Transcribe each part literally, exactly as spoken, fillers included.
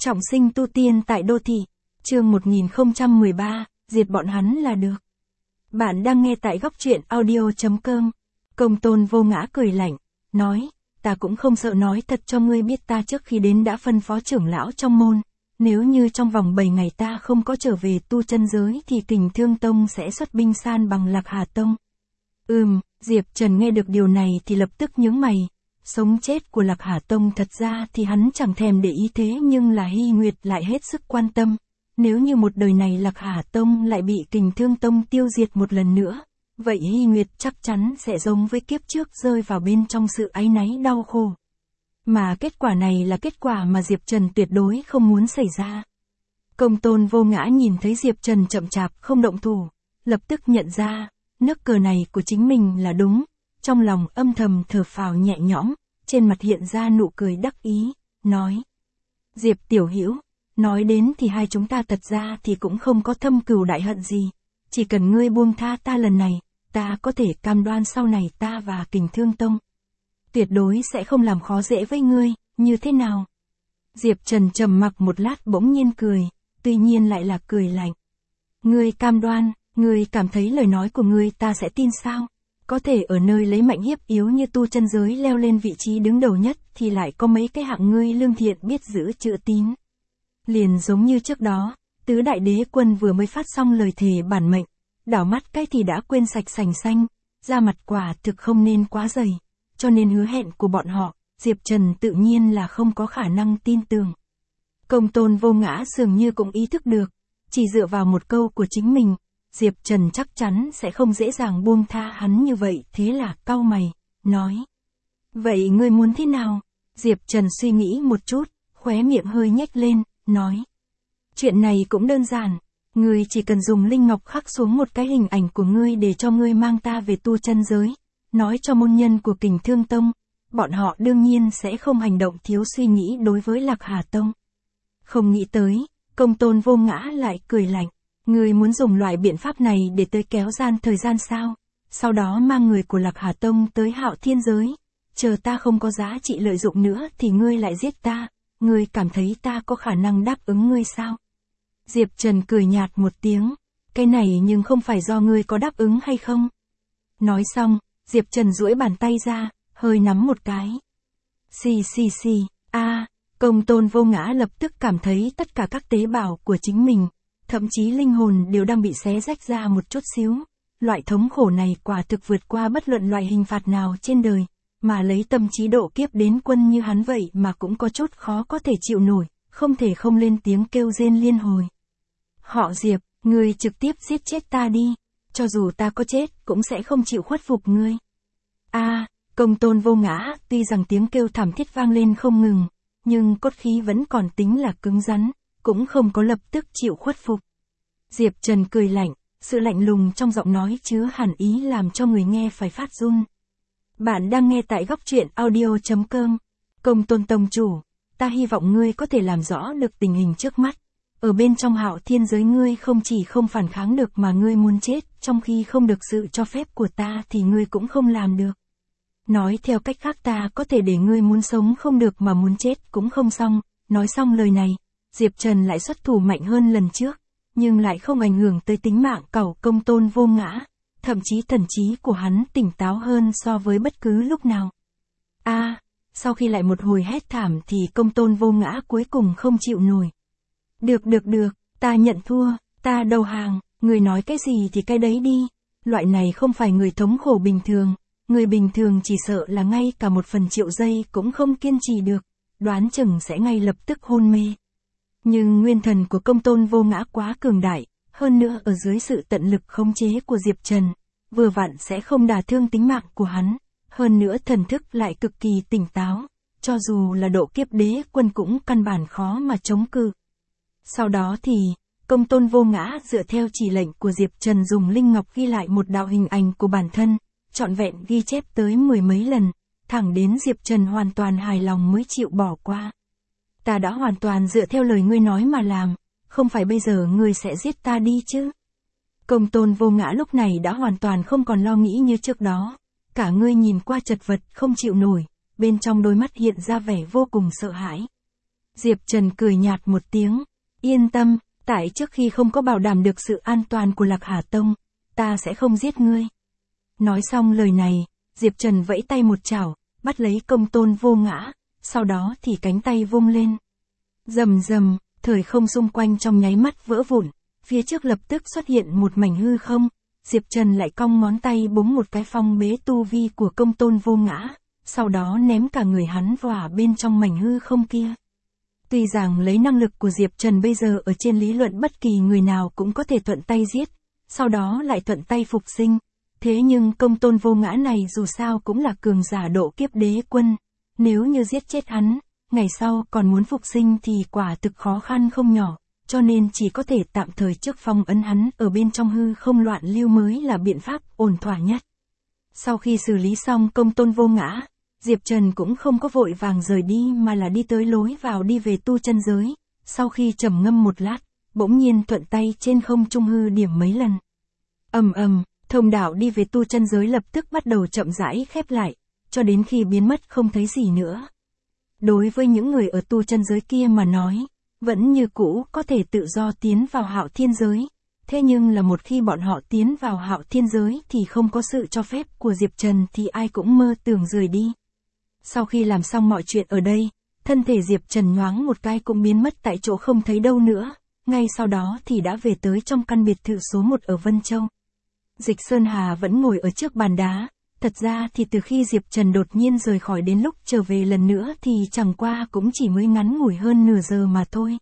Trọng sinh tu tiên tại đô thị. Chương một nghìn không trăm mười ba, diệt bọn hắn là được. Bạn đang nghe tại góc truyện audio chấm com. Công Tôn Vô Ngã cười lạnh, nói, ta cũng không sợ nói thật cho ngươi biết, ta trước khi đến đã phân phó trưởng lão trong môn. Nếu như trong vòng bảy ngày ta không có trở về tu chân giới thì Kình Thương Tông sẽ xuất binh san bằng Lạc Hà Tông. Ừm, Diệp Trần nghe được điều này thì lập tức nhướng mày. Sống chết của Lạc Hà Tông thật ra thì hắn chẳng thèm để ý, thế nhưng là Hy Nguyệt lại hết sức quan tâm. Nếu như một đời này Lạc Hà Tông lại bị Kình Thương Tông tiêu diệt một lần nữa, vậy Hy Nguyệt chắc chắn sẽ giống với kiếp trước, rơi vào bên trong sự áy náy đau khổ. Mà kết quả này là kết quả mà Diệp Trần tuyệt đối không muốn xảy ra. Công Tôn Vô Ngã nhìn thấy Diệp Trần chậm chạp không động thủ, lập tức nhận ra, nước cờ này của chính mình là đúng. Trong lòng âm thầm thở phào nhẹ nhõm, trên mặt hiện ra nụ cười đắc ý, nói. Diệp tiểu hữu, nói đến thì hai chúng ta thật ra thì cũng không có thâm cừu đại hận gì. Chỉ cần ngươi buông tha ta lần này, ta có thể cam đoan sau này ta và Kình Thương Tông tuyệt đối sẽ không làm khó dễ với ngươi, như thế nào? Diệp Trần trầm mặc một lát bỗng nhiên cười, tuy nhiên lại là cười lạnh. Ngươi cam đoan, ngươi cảm thấy lời nói của ngươi ta sẽ tin sao? Có thể ở nơi lấy mạnh hiếp yếu như tu chân giới leo lên vị trí đứng đầu nhất thì lại có mấy cái hạng ngươi lương thiện biết giữ chữ tín. Liền giống như trước đó, tứ đại đế quân vừa mới phát xong lời thề bản mệnh, đảo mắt cái thì đã quên sạch sành xanh, da mặt quả thực không nên quá dày, cho nên hứa hẹn của bọn họ, Diệp Trần tự nhiên là không có khả năng tin tưởng. Công Tôn Vô Ngã dường như cũng ý thức được, chỉ dựa vào một câu của chính mình, Diệp Trần chắc chắn sẽ không dễ dàng buông tha hắn như vậy, thế là cau mày, nói. Vậy ngươi muốn thế nào? Diệp Trần suy nghĩ một chút, khóe miệng hơi nhếch lên, nói. Chuyện này cũng đơn giản, ngươi chỉ cần dùng linh ngọc khắc xuống một cái hình ảnh của ngươi để cho ngươi mang ta về tu chân giới, nói cho môn nhân của Kình Thương Tông, bọn họ đương nhiên sẽ không hành động thiếu suy nghĩ đối với Lạc Hà Tông. Không nghĩ tới, Công Tôn Vô Ngã lại cười lạnh. Ngươi muốn dùng loại biện pháp này để tới kéo gian thời gian sao? Sau đó mang người của Lạc Hà Tông tới Hạo Thiên giới. Chờ ta không có giá trị lợi dụng nữa thì ngươi lại giết ta. Ngươi cảm thấy ta có khả năng đáp ứng ngươi sao? Diệp Trần cười nhạt một tiếng. Cái này nhưng không phải do ngươi có đáp ứng hay không? Nói xong, Diệp Trần duỗi bàn tay ra, hơi nắm một cái. Xì xì xì, a, Công Tôn Vô Ngã lập tức cảm thấy tất cả các tế bào của chính mình, thậm chí linh hồn đều đang bị xé rách ra một chút xíu. Loại thống khổ này quả thực vượt qua bất luận loại hình phạt nào trên đời, mà lấy tâm trí độ kiếp đến quân như hắn vậy mà cũng có chút khó có thể chịu nổi, không thể không lên tiếng kêu rên liên hồi. Họ Diệp, ngươi trực tiếp giết chết ta đi, cho dù ta có chết cũng sẽ không chịu khuất phục ngươi. A, Công Tôn Vô Ngã, tuy rằng tiếng kêu thảm thiết vang lên không ngừng, nhưng cốt khí vẫn còn tính là cứng rắn, cũng không có lập tức chịu khuất phục. Diệp Trần cười lạnh, sự lạnh lùng trong giọng nói chứa hàn ý làm cho người nghe phải phát run. Bạn đang nghe tại góc truyện audio chấm com. Công Tôn Tông chủ, ta hy vọng ngươi có thể làm rõ được tình hình trước mắt. Ở bên trong Hạo Thiên giới ngươi không chỉ không phản kháng được mà ngươi muốn chết, trong khi không được sự cho phép của ta thì ngươi cũng không làm được. Nói theo cách khác, ta có thể để ngươi muốn sống không được mà muốn chết cũng không xong. Nói xong lời này, Diệp Trần lại xuất thủ mạnh hơn lần trước, nhưng lại không ảnh hưởng tới tính mạng cẩu Công Tôn Vô Ngã, thậm chí thần trí của hắn tỉnh táo hơn so với bất cứ lúc nào. A, à, sau khi lại một hồi hét thảm thì Công Tôn Vô Ngã cuối cùng không chịu nổi. Được được được, ta nhận thua, ta đầu hàng, người nói cái gì thì cái đấy đi. Loại này không phải người thống khổ bình thường, người bình thường chỉ sợ là ngay cả một phần triệu giây cũng không kiên trì được, đoán chừng sẽ ngay lập tức hôn mê. Nhưng nguyên thần của Công Tôn Vô Ngã quá cường đại, hơn nữa ở dưới sự tận lực khống chế của Diệp Trần, vừa vặn sẽ không đả thương tính mạng của hắn, hơn nữa thần thức lại cực kỳ tỉnh táo, cho dù là độ kiếp đế quân cũng căn bản khó mà chống cự. Sau đó thì, Công Tôn Vô Ngã dựa theo chỉ lệnh của Diệp Trần dùng linh ngọc ghi lại một đạo hình ảnh của bản thân, trọn vẹn ghi chép tới mười mấy lần, thẳng đến Diệp Trần hoàn toàn hài lòng mới chịu bỏ qua. Ta đã hoàn toàn dựa theo lời ngươi nói mà làm, không phải bây giờ ngươi sẽ giết ta đi chứ? Công Tôn Vô Ngã lúc này đã hoàn toàn không còn lo nghĩ như trước đó, cả ngươi nhìn qua chật vật không chịu nổi, bên trong đôi mắt hiện ra vẻ vô cùng sợ hãi. Diệp Trần cười nhạt một tiếng. Yên tâm, tại trước khi không có bảo đảm được sự an toàn của Lạc Hà Tông, ta sẽ không giết ngươi. Nói xong lời này, Diệp Trần vẫy tay một chảo, bắt lấy Công Tôn Vô Ngã, sau đó thì cánh tay vung lên. Rầm rầm, thời không xung quanh trong nháy mắt vỡ vụn, phía trước lập tức xuất hiện một mảnh hư không, Diệp Trần lại cong ngón tay búng một cái phong bế tu vi của Công Tôn Vô Ngã, sau đó ném cả người hắn vào bên trong mảnh hư không kia. Tuy rằng lấy năng lực của Diệp Trần bây giờ ở trên lý luận bất kỳ người nào cũng có thể thuận tay giết, sau đó lại thuận tay phục sinh, thế nhưng Công Tôn Vô Ngã này dù sao cũng là cường giả độ kiếp đế quân, nếu như giết chết hắn, ngày sau còn muốn phục sinh thì quả thực khó khăn không nhỏ, cho nên chỉ có thể tạm thời trước phong ấn hắn ở bên trong hư không loạn lưu mới là biện pháp ổn thỏa nhất. Sau khi xử lý xong Công Tôn Vô Ngã, Diệp Trần cũng không có vội vàng rời đi mà là đi tới lối vào đi về tu chân giới, sau khi trầm ngâm một lát, bỗng nhiên thuận tay trên không trung hư điểm mấy lần. Ầm ầm, thông đạo đi về tu chân giới lập tức bắt đầu chậm rãi khép lại, cho đến khi biến mất không thấy gì nữa. Đối với những người ở tu chân giới kia mà nói, vẫn như cũ có thể tự do tiến vào Hạo Thiên giới, thế nhưng là một khi bọn họ tiến vào Hạo Thiên giới thì không có sự cho phép của Diệp Trần thì ai cũng mơ tưởng rời đi. Sau khi làm xong mọi chuyện ở đây, thân thể Diệp Trần nhoáng một cái cũng biến mất tại chỗ không thấy đâu nữa, ngay sau đó thì đã về tới trong căn biệt thự số một ở Vân Châu. Dịch Sơn Hà vẫn ngồi ở trước bàn đá, thật ra thì từ khi Diệp Trần đột nhiên rời khỏi đến lúc trở về lần nữa thì chẳng qua cũng chỉ mới ngắn ngủi hơn nửa giờ mà thôi.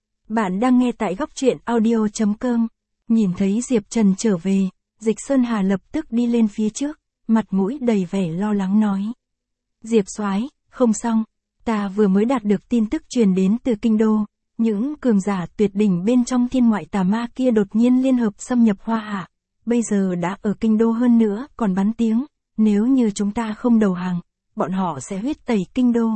Bạn đang nghe tại góc truyện audio chấm com, nhìn thấy Diệp Trần trở về, Dịch Sơn Hà lập tức đi lên phía trước, mặt mũi đầy vẻ lo lắng nói. Diệp soái, không xong, ta vừa mới đạt được tin tức truyền đến từ kinh đô, những cường giả tuyệt đỉnh bên trong thiên ngoại tà ma kia đột nhiên liên hợp xâm nhập Hoa Hạ, bây giờ đã ở kinh đô hơn nữa còn bắn tiếng, nếu như chúng ta không đầu hàng, bọn họ sẽ huyết tẩy kinh đô.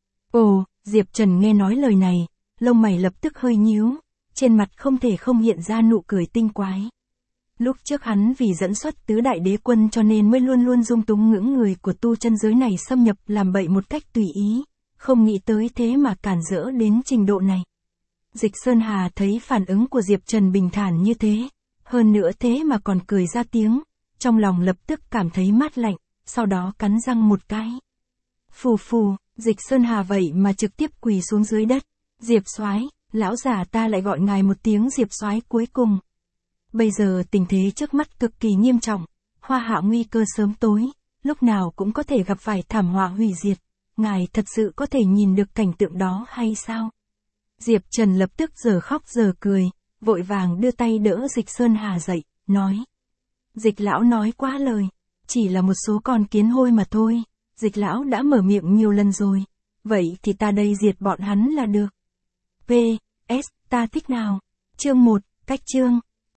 Ồ, Diệp Trần nghe nói lời này, lông mày lập tức hơi nhíu, trên mặt không thể không hiện ra nụ cười tinh quái. Lúc trước hắn vì dẫn xuất tứ đại đế quân cho nên mới luôn luôn dung túng ngưỡng người của tu chân giới này xâm nhập làm bậy một cách tùy ý, không nghĩ tới thế mà cản rỡ đến trình độ này. Dịch Sơn Hà thấy phản ứng của Diệp Trần bình thản như thế, hơn nữa thế mà còn cười ra tiếng, trong lòng lập tức cảm thấy mát lạnh, sau đó cắn răng một cái. Phù phù, Dịch Sơn Hà vậy mà trực tiếp quỳ xuống dưới đất. Diệp soái, lão già ta lại gọi ngài một tiếng Diệp soái cuối cùng. Bây giờ tình thế trước mắt cực kỳ nghiêm trọng, Hoa Hạ nguy cơ sớm tối, lúc nào cũng có thể gặp phải thảm họa hủy diệt, ngài thật sự có thể nhìn được cảnh tượng đó hay sao? Diệp Trần lập tức giờ khóc giờ cười, vội vàng đưa tay đỡ Dịch Sơn Hà dậy, nói. Dịch lão nói quá lời, chỉ là một số con kiến hôi mà thôi, Dịch lão đã mở miệng nhiều lần rồi, vậy thì ta đây diệt bọn hắn là được. pê ét, ta thích nào? Chương một, cách chương.